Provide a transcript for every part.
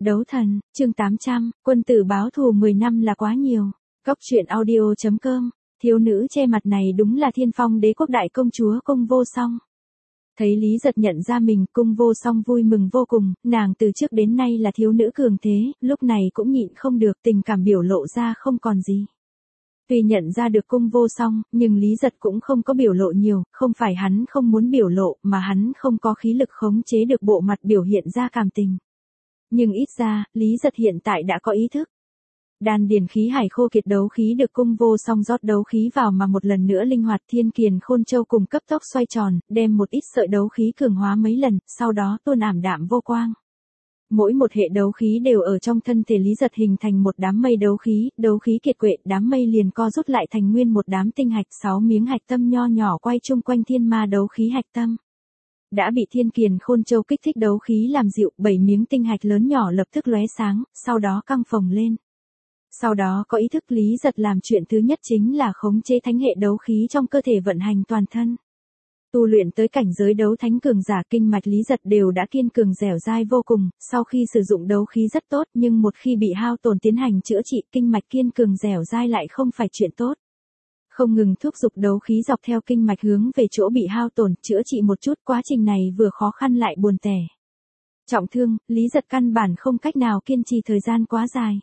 Đấu thần, chương 800, quân tử báo thù 10 năm là quá nhiều. Góc truyện audio.com, thiếu nữ che mặt này đúng là Thiên Phong Đế quốc đại công chúa Cung Vô Song. Thấy Lý Giật nhận ra mình, Cung Vô Song vui mừng vô cùng, nàng từ trước đến nay là thiếu nữ cường thế, lúc này cũng nhịn không được, tình cảm biểu lộ ra không còn gì. Tuy nhận ra được Cung Vô Song, nhưng Lý Giật cũng không có biểu lộ nhiều, không phải hắn không muốn biểu lộ, mà hắn không có khí lực khống chế được bộ mặt biểu hiện ra cảm tình. Nhưng ít ra, Lý Giật hiện tại đã có ý thức. Đan điền khí hải khô kiệt đấu khí được Cung Vô Song rót đấu khí vào mà một lần nữa linh hoạt, Thiên Kiền Khôn Châu cùng cấp tốc xoay tròn, đem một ít sợi đấu khí cường hóa mấy lần, sau đó tuôn ảm đạm vô quang. Mỗi một hệ đấu khí đều ở trong thân thể Lý Giật hình thành một đám mây đấu khí kiệt quệ, đám mây liền co rút lại thành nguyên một đám tinh hạch, 6 miếng hạch tâm nho nhỏ quay chung quanh thiên ma đấu khí hạch tâm. Đã bị Thiên Kiền Khôn Châu kích thích đấu khí làm dịu, 7 miếng tinh hạch lớn nhỏ lập tức lóe sáng, sau đó căng phồng lên. Sau đó có ý thức Lý Giật làm chuyện thứ nhất chính là khống chế thánh hệ đấu khí trong cơ thể vận hành toàn thân. Tu luyện tới cảnh giới đấu thánh cường giả, kinh mạch Lý Giật đều đã kiên cường dẻo dai vô cùng, sau khi sử dụng đấu khí rất tốt, nhưng một khi bị hao tổn tiến hành chữa trị, kinh mạch kiên cường dẻo dai lại không phải chuyện tốt. Không ngừng thúc giục đấu khí dọc theo kinh mạch hướng về chỗ bị hao tổn, chữa trị một chút, quá trình này vừa khó khăn lại buồn tẻ. Trọng thương, Lý Giật căn bản không cách nào kiên trì thời gian quá dài.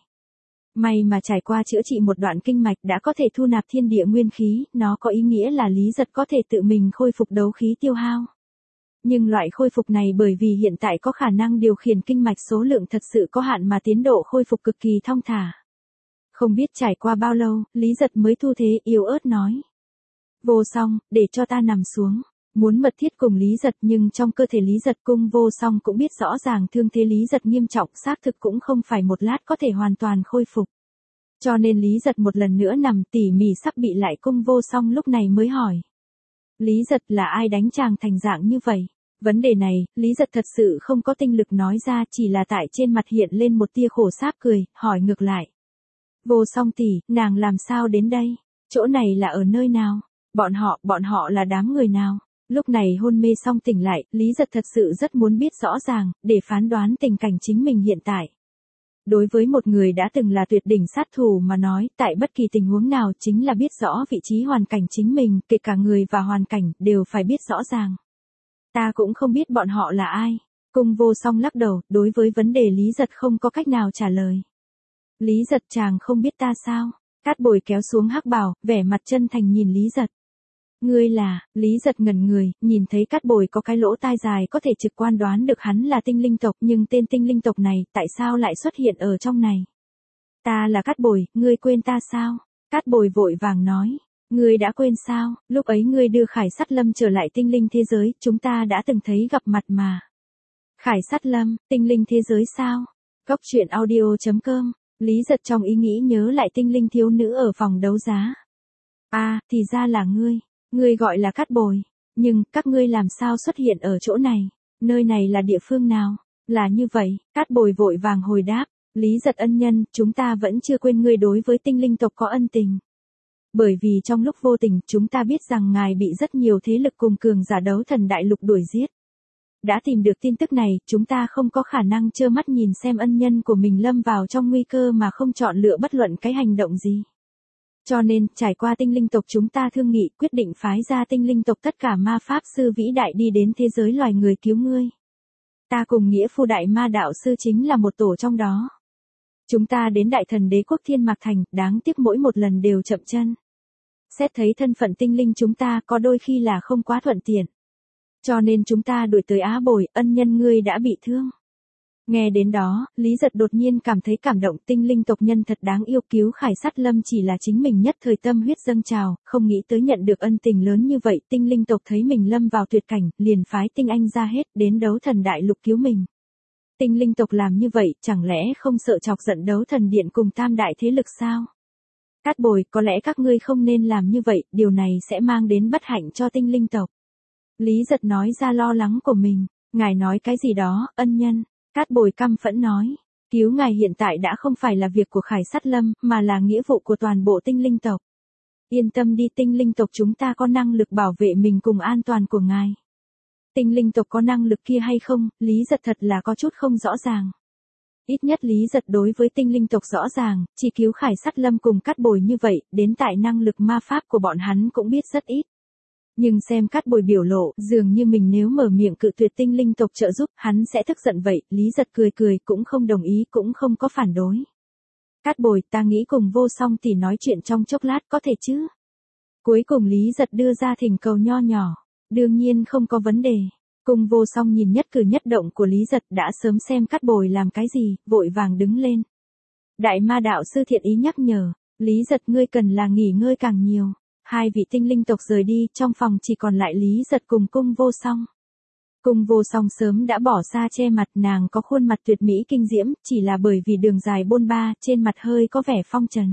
May mà trải qua chữa trị một đoạn kinh mạch đã có thể thu nạp thiên địa nguyên khí, nó có ý nghĩa là Lý Giật có thể tự mình khôi phục đấu khí tiêu hao. Nhưng loại khôi phục này bởi vì hiện tại có khả năng điều khiển kinh mạch số lượng thật sự có hạn mà tiến độ khôi phục cực kỳ thong thả. Không biết trải qua bao lâu, Lý Giật mới thu thế yếu ớt nói. Vô Song, để cho ta nằm xuống. Muốn mật thiết cùng Lý Giật, nhưng trong cơ thể Lý Giật, Cung Vô Song cũng biết rõ ràng thương thế Lý Giật nghiêm trọng, xác thực cũng không phải một lát có thể hoàn toàn khôi phục. Cho nên Lý Giật một lần nữa nằm tỉ mỉ sắp bị lại, Cung Vô Song lúc này mới hỏi. Lý Giật, là ai đánh chàng thành dạng như vậy? Vấn đề này, Lý Giật thật sự không có tinh lực nói ra, chỉ là tại trên mặt hiện lên một tia khổ sáp cười, hỏi ngược lại. Vô Song tỷ, nàng làm sao đến đây? Chỗ này là ở nơi nào? Bọn họ là đám người nào? Lúc này hôn mê xong tỉnh lại, Lý Giật thật sự rất muốn biết rõ ràng, để phán đoán tình cảnh chính mình hiện tại. Đối với một người đã từng là tuyệt đỉnh sát thủ mà nói, tại bất kỳ tình huống nào chính là biết rõ vị trí hoàn cảnh chính mình, kể cả người và hoàn cảnh, đều phải biết rõ ràng. Ta cũng không biết bọn họ là ai. Cung Vô Song lắc đầu, đối với vấn đề Lý Giật không có cách nào trả lời. Lý Giật, chàng không biết ta sao? Cát Bồi kéo xuống hắc bào, vẻ mặt chân thành nhìn Lý Giật. Ngươi là, Lý Giật ngẩn người, nhìn thấy Cát Bồi có cái lỗ tai dài có thể trực quan đoán được hắn là tinh linh tộc, nhưng tên tinh linh tộc này, tại sao lại xuất hiện ở trong này? Ta là Cát Bồi, ngươi quên ta sao? Cát Bồi vội vàng nói, ngươi đã quên sao, lúc ấy ngươi đưa Khải Sát Lâm trở lại tinh linh thế giới, chúng ta đã từng thấy gặp mặt mà. Khải Sát Lâm, tinh linh thế giới sao? Góc truyện audio.com, Lý Giật trong ý nghĩ nhớ lại tinh linh thiếu nữ ở phòng đấu giá. À, thì ra là ngươi. Ngươi gọi là Cát Bồi, nhưng các ngươi làm sao xuất hiện ở chỗ này? Nơi này là địa phương nào? Là như vậy, Cát Bồi vội vàng hồi đáp, Lý Giật ân nhân, chúng ta vẫn chưa quên ngươi đối với tinh linh tộc có ân tình. Bởi vì trong lúc vô tình, chúng ta biết rằng ngài bị rất nhiều thế lực cùng cường giả đấu thần đại lục đuổi giết. Đã tìm được tin tức này, chúng ta không có khả năng trơ mắt nhìn xem ân nhân của mình lâm vào trong nguy cơ mà không chọn lựa bất luận cái hành động gì. Cho nên, trải qua tinh linh tộc chúng ta thương nghị, quyết định phái ra tinh linh tộc tất cả ma pháp sư vĩ đại đi đến thế giới loài người cứu ngươi. Ta cùng nghĩa phu đại ma đạo sư chính là một tổ trong đó. Chúng ta đến đại thần đế quốc Thiên Mạc Thành, đáng tiếc mỗi một lần đều chậm chân. Xét thấy thân phận tinh linh chúng ta có đôi khi là không quá thuận tiện. Cho nên chúng ta đuổi tới Á Bồi, ân nhân ngươi đã bị thương. Nghe đến đó, Lý Giật đột nhiên cảm thấy cảm động, tinh linh tộc nhân thật đáng yêu, cứu Khải Sát Lâm chỉ là chính mình nhất thời tâm huyết dâng trào, không nghĩ tới nhận được ân tình lớn như vậy, tinh linh tộc thấy mình lâm vào tuyệt cảnh, liền phái tinh anh ra hết đến đấu thần đại lục cứu mình. Tinh linh tộc làm như vậy, chẳng lẽ không sợ chọc giận đấu thần điện cùng tam đại thế lực sao? Cát Bồi, có lẽ các ngươi không nên làm như vậy, điều này sẽ mang đến bất hạnh cho tinh linh tộc. Lý Giật nói ra lo lắng của mình, ngài nói cái gì đó, ân nhân. Cát Bồi căm phẫn nói, cứu ngài hiện tại đã không phải là việc của Khải Sát Lâm, mà là nghĩa vụ của toàn bộ tinh linh tộc. Yên tâm đi, tinh linh tộc chúng ta có năng lực bảo vệ mình cùng an toàn của ngài. Tinh linh tộc có năng lực kia hay không, Lý Giật thật là có chút không rõ ràng. Ít nhất Lý Giật đối với tinh linh tộc rõ ràng, chỉ cứu Khải Sắt Lâm cùng Cát Bồi như vậy, đến tại năng lực ma pháp của bọn hắn cũng biết rất ít. Nhưng xem Cát Bồi biểu lộ, dường như mình nếu mở miệng cự tuyệt tinh linh tộc trợ giúp, hắn sẽ tức giận vậy, Lý Giật cười cười cũng không đồng ý cũng không có phản đối. Cát Bồi, ta nghĩ cùng Vô Song tỷ nói chuyện trong chốc lát có thể chứ? Cuối cùng Lý Giật đưa ra thỉnh cầu nho nhỏ, đương nhiên không có vấn đề. Cùng Vô Song nhìn nhất cử nhất động của Lý Giật đã sớm xem Cát Bồi làm cái gì, vội vàng đứng lên. Đại ma đạo sư thiện ý nhắc nhở, Lý Giật ngươi cần là nghỉ ngơi càng nhiều. Hai vị tinh linh tộc rời đi, trong phòng chỉ còn lại Lý Giật cùng Cung Vô Song. Cung Vô Song sớm đã bỏ xa che mặt, nàng có khuôn mặt tuyệt mỹ kinh diễm, chỉ là bởi vì đường dài bôn ba, trên mặt hơi có vẻ phong trần.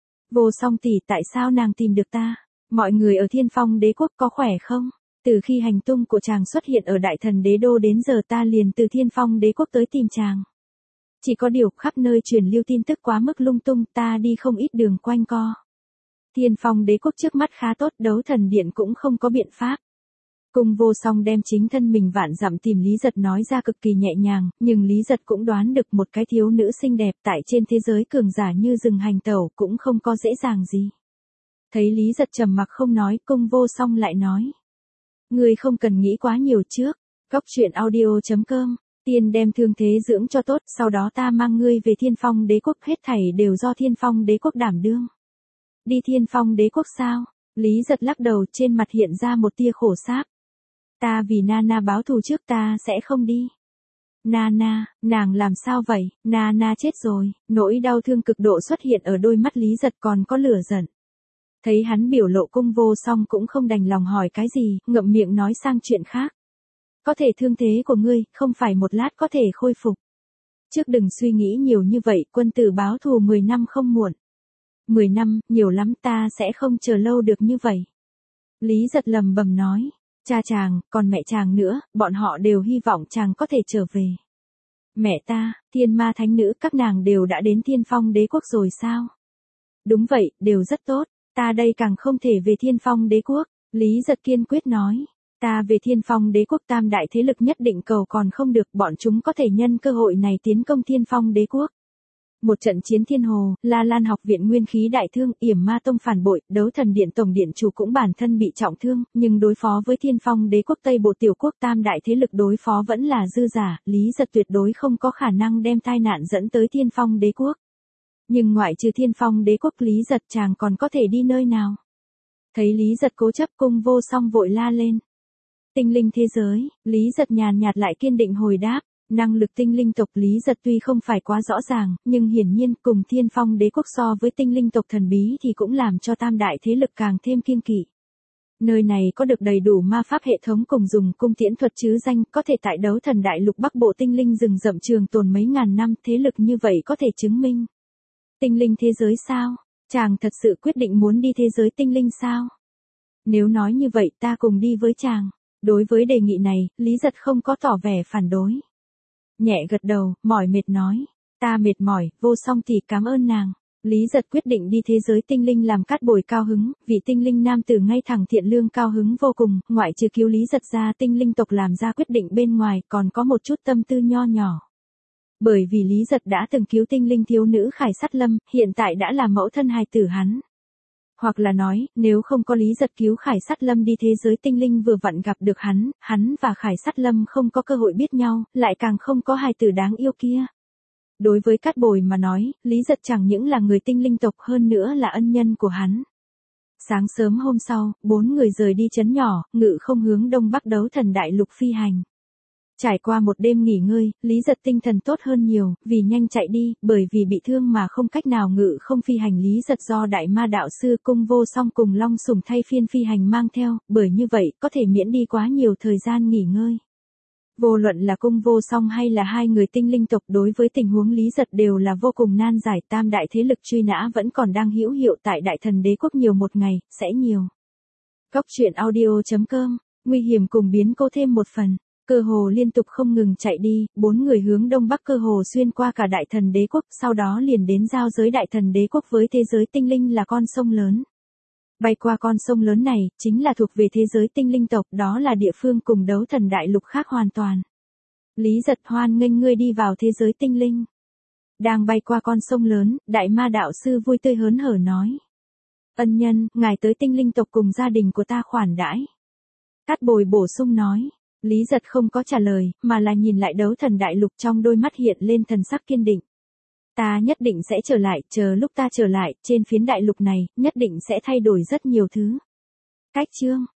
Vô Song tỷ, tại sao nàng tìm được ta? Mọi người ở Thiên Phong Đế quốc có khỏe không? Từ khi hành tung của chàng xuất hiện ở Đại Thần Đế Đô đến giờ ta liền từ Thiên Phong Đế quốc tới tìm chàng. Chỉ có điều khắp nơi truyền lưu tin tức quá mức lung tung, ta đi không ít đường quanh co. Thiên Phong Đế quốc trước mắt khá tốt, Đấu Thần Điện cũng không có biện pháp. Cung Vô Song đem chính thân mình vạn dặm tìm Lý Giật nói ra cực kỳ nhẹ nhàng, nhưng Lý Giật cũng đoán được một cái thiếu nữ xinh đẹp tại trên thế giới cường giả như rừng hành tẩu cũng không có dễ dàng gì. Thấy Lý Giật trầm mặc không nói, Cung Vô Song lại nói. Ngươi không cần nghĩ quá nhiều trước. Góc truyện audio.com, tiên đem thương thế dưỡng cho tốt, sau đó ta mang ngươi về Thiên Phong Đế quốc, hết thảy đều do Thiên Phong Đế quốc đảm đương. Đi Thiên Phong Đế quốc sao? Lý Giật lắc đầu, trên mặt hiện ra một tia khổ sáp. Ta vì Nana báo thù trước, ta sẽ không đi. Nana, nàng làm sao vậy? Nana chết rồi. Nỗi đau thương cực độ xuất hiện ở đôi mắt Lý Giật, còn có lửa giận. Thấy hắn biểu lộ, Cung Vô Song cũng không đành lòng hỏi cái gì, ngậm miệng nói sang chuyện khác. Có thể thương thế của ngươi, không phải một lát có thể khôi phục. Trước đừng suy nghĩ nhiều như vậy, quân tử báo thù 10 năm không muộn. 10 năm, nhiều lắm, ta sẽ không chờ lâu được như vậy. Lý Giật lầm bầm nói, cha chàng, còn mẹ chàng nữa, bọn họ đều hy vọng chàng có thể trở về. Mẹ ta, Thiên Ma Thánh Nữ, các nàng đều đã đến Thiên Phong Đế quốc rồi sao? Đúng vậy, đều rất tốt, ta đây càng không thể về Thiên Phong Đế quốc. Lý Giật kiên quyết nói, ta về Thiên Phong Đế quốc, tam đại thế lực nhất định cầu còn không được, bọn chúng có thể nhân cơ hội này tiến công Thiên Phong Đế quốc. Một trận chiến thiên hồ, La Lan học viện nguyên khí đại thương, Yểm Ma tông phản bội, Đấu Thần Điện tổng điện chủ cũng bản thân bị trọng thương, nhưng đối phó với Thiên Phong Đế quốc Tây Bộ tiểu quốc, tam đại thế lực đối phó vẫn là dư giả, Lý Giật tuyệt đối không có khả năng đem tai nạn dẫn tới Thiên Phong Đế quốc. Nhưng ngoại trừ Thiên Phong Đế quốc, Lý Giật chàng còn có thể đi nơi nào? Thấy Lý Giật cố chấp, Cung Vô Song vội la lên. Tinh linh thế giới, Lý Giật nhàn nhạt lại kiên định hồi đáp. Năng lực tinh linh tộc Lý Giật tuy không phải quá rõ ràng, nhưng hiển nhiên cùng Thiên Phong Đế quốc so với tinh linh tộc thần bí thì cũng làm cho tam đại thế lực càng thêm kiêng kỵ. Nơi này có được đầy đủ ma pháp hệ thống cùng dùng cung tiễn thuật chứ danh, có thể tại Đấu Thần Đại Lục Bắc Bộ tinh linh rừng rậm trường tồn mấy ngàn năm, thế lực như vậy có thể chứng minh. Tinh linh thế giới sao? Chàng thật sự quyết định muốn đi thế giới tinh linh sao? Nếu nói như vậy ta cùng đi với chàng. Đối với đề nghị này, Lý Giật không có tỏ vẻ phản đối. Nhẹ gật đầu, mỏi mệt nói. Ta mệt mỏi, Vô Song thì cảm ơn nàng. Lý Giật quyết định đi thế giới tinh linh làm Cát Bồi cao hứng, vị tinh linh nam tử ngay thẳng thiện lương cao hứng vô cùng, ngoại trừ cứu Lý Giật ra, tinh linh tộc làm ra quyết định bên ngoài, còn có một chút tâm tư nho nhỏ. Bởi vì Lý Giật đã từng cứu tinh linh thiếu nữ Khải Sắt Lâm, hiện tại đã là mẫu thân hài tử hắn. Hoặc là nói, nếu không có Lý Giật cứu Khải Sắt Lâm đi thế giới tinh linh vừa vặn gặp được hắn và Khải Sắt Lâm không có cơ hội biết nhau, lại càng không có hài tử đáng yêu kia. Đối với Cát Bồi mà nói, Lý Giật chẳng những là người tinh linh tộc hơn nữa là ân nhân của hắn. Sáng sớm hôm sau, 4 người rời đi trấn nhỏ, ngự không hướng đông bắc Đấu Thần Đại Lục phi hành. Trải qua một đêm nghỉ ngơi, Lý Giật tinh thần tốt hơn nhiều, vì nhanh chạy đi, bởi vì bị thương mà không cách nào ngự không phi hành, Lý Giật do Đại Ma đạo sư Cung Vô Song cùng Long Sùng thay phiên phi hành mang theo, bởi như vậy có thể miễn đi quá nhiều thời gian nghỉ ngơi. Vô luận là Cung Vô Song hay là hai người tinh linh tộc đối với tình huống Lý Giật đều là vô cùng nan giải, tam đại thế lực truy nã vẫn còn đang hữu hiệu tại Đại Thần Đế quốc, nhiều một ngày, sẽ nhiều. Góc truyện audio.com, nguy hiểm cùng biến cố thêm một phần. Cơ hồ liên tục không ngừng chạy đi, 4 người hướng đông bắc cơ hồ xuyên qua cả Đại Thần Đế quốc, sau đó liền đến giao giới Đại Thần Đế quốc với thế giới tinh linh là con sông lớn. Bay qua con sông lớn này, chính là thuộc về thế giới tinh linh tộc, đó là địa phương cùng Đấu Thần Đại Lục khác hoàn toàn. Lý Giật hoan nghênh ngươi đi vào thế giới tinh linh. Đang bay qua con sông lớn, đại ma đạo sư vui tươi hớn hở nói. Ân nhân, ngài tới tinh linh tộc cùng gia đình của ta khoản đãi. Cát Bồi bổ sung nói. Lý Giật không có trả lời, mà là nhìn lại đấu thần đại lục, trong đôi mắt hiện lên thần sắc kiên định. Ta nhất định sẽ trở lại, chờ lúc ta trở lại, trên phiến đại lục này, nhất định sẽ thay đổi rất nhiều thứ. Cách chương